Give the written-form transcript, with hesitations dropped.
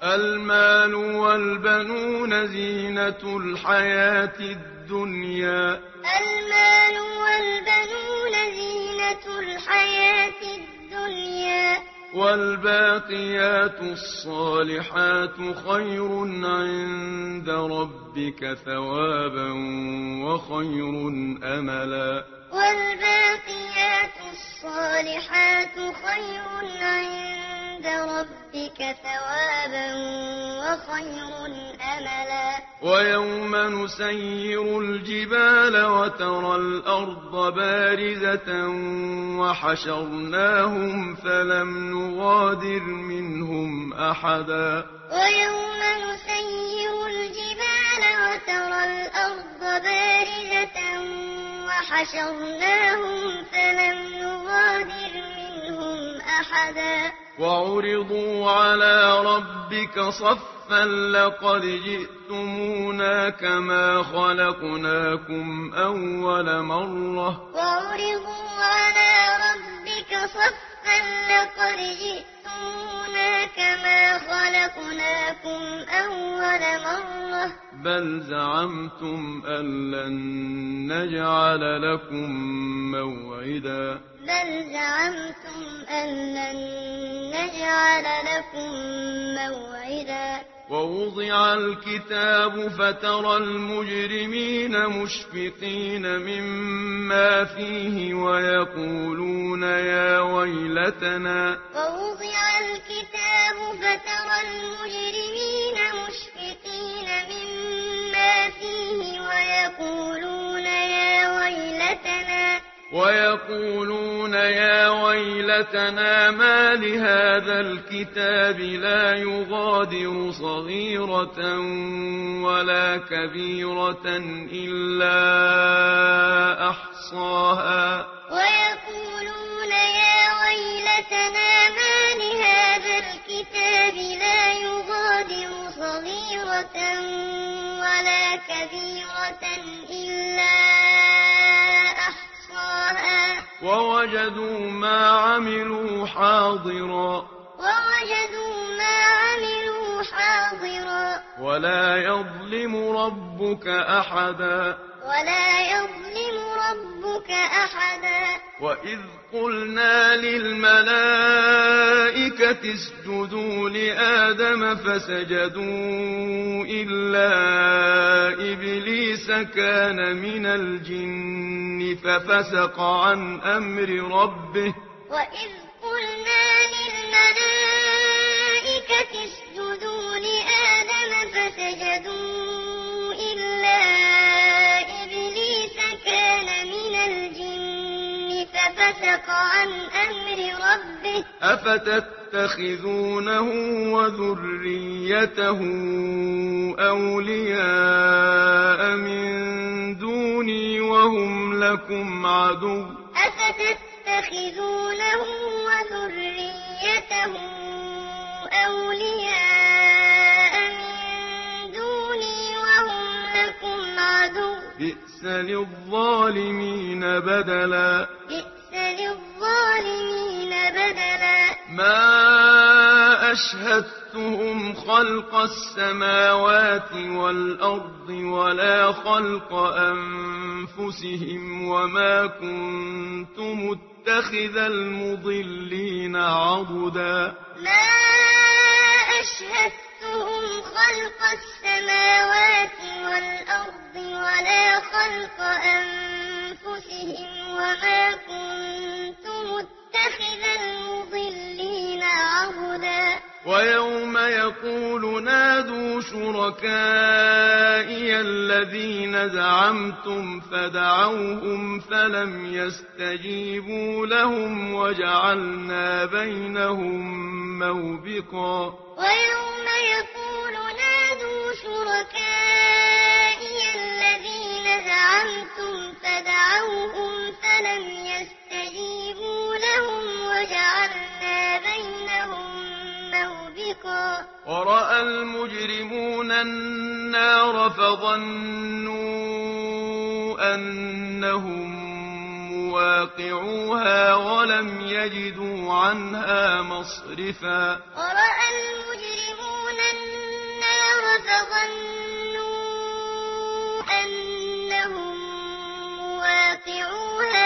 المال والبنون زينة الحياة الدنيا. المال والبنون زينة الحياة الدنيا. والباقيات الصالحات خير عند ربك ثوابا وخير أملا. والباقيات الصالحات خير عند ربك ثوابا وخير أملا. ويوم نسير الجبال وترى الأرض بارزة وحشرناهم فلم نغادر منهم أحدا. ويوم نسير الجبال وترى الأرض بارزة وحشرناهم فلم نغادر منهم أحدا. وعرضوا على ربك صفا لقد جئتمونا كما خلقناكم أول مرة. وعرضوا على ربك صفا لقد جئتمونا كما خلقناكم أول مرة. بل زعمتم أن لن نجعل لكم موعدا. بل زعمتم أن لن نجعل لكم موعدا. ووضع الكتاب فترى المجرمين مشفقين مما فيه ويقولون يا ويلتنا. ووضع الكتاب فترى المجرمين مشفقين مما فيه ويقولون يا ويلتنا ما لهذا الكتاب لا يغادر صغيرة ولا كبيرة إلا أحصاها. ويقولون يا ويلتنا ما لهذا الكتاب لا يغادر صغيرة ولا كبيرة إلا أحصاها. ووجدوا ما عملوا حاضرا. ووجدوا ما عملوا حاضرا. ولا يظلم ربك أحدا. ولا يظلم ربك أحدا. وإذ قلنا للملائكة اسجدوا لآدم فسجدوا إلا إبليس كان من الجن ففسق عن أمر ربه. وإذ قلنا للملائكة اسجدوا لآدم فسجدوا إلا إبليس كان من الجن ففسق عن أمر ربه. أفتتخذونه وذريته أولياء من دوني وهم لكم عدو. أفتتخذونه وذريته أولياء من دوني وهم لكم عدو. بئس للظالمين بدلا. بئس للظالمين بدلا. ما أشهدتهم خلق السماوات والأرض ولا خلق أنفسهم وما كنت متخذ المضلين عضدا. ما أشهدتهم خلق السماوات والأرض ولا خلق أنفسهم وما كنت متخذ المضلين عضدا. ويوم يقول نادوا شركائي الذين زعمتم فدعوهم فلم يستجيبوا لهم وجعلنا بينهم موبقا. ويوم يقول نادوا شركائي الذين زعمتم فدعوهم فلم يستجيبوا لهم وجعلنا بينهم موبقا. ورأى المجرمون النار فظنوا أنهم مواقعوها ولم يجدوا عنها مصرفا. ورأى المجرمون فَاقْطَعُوهَا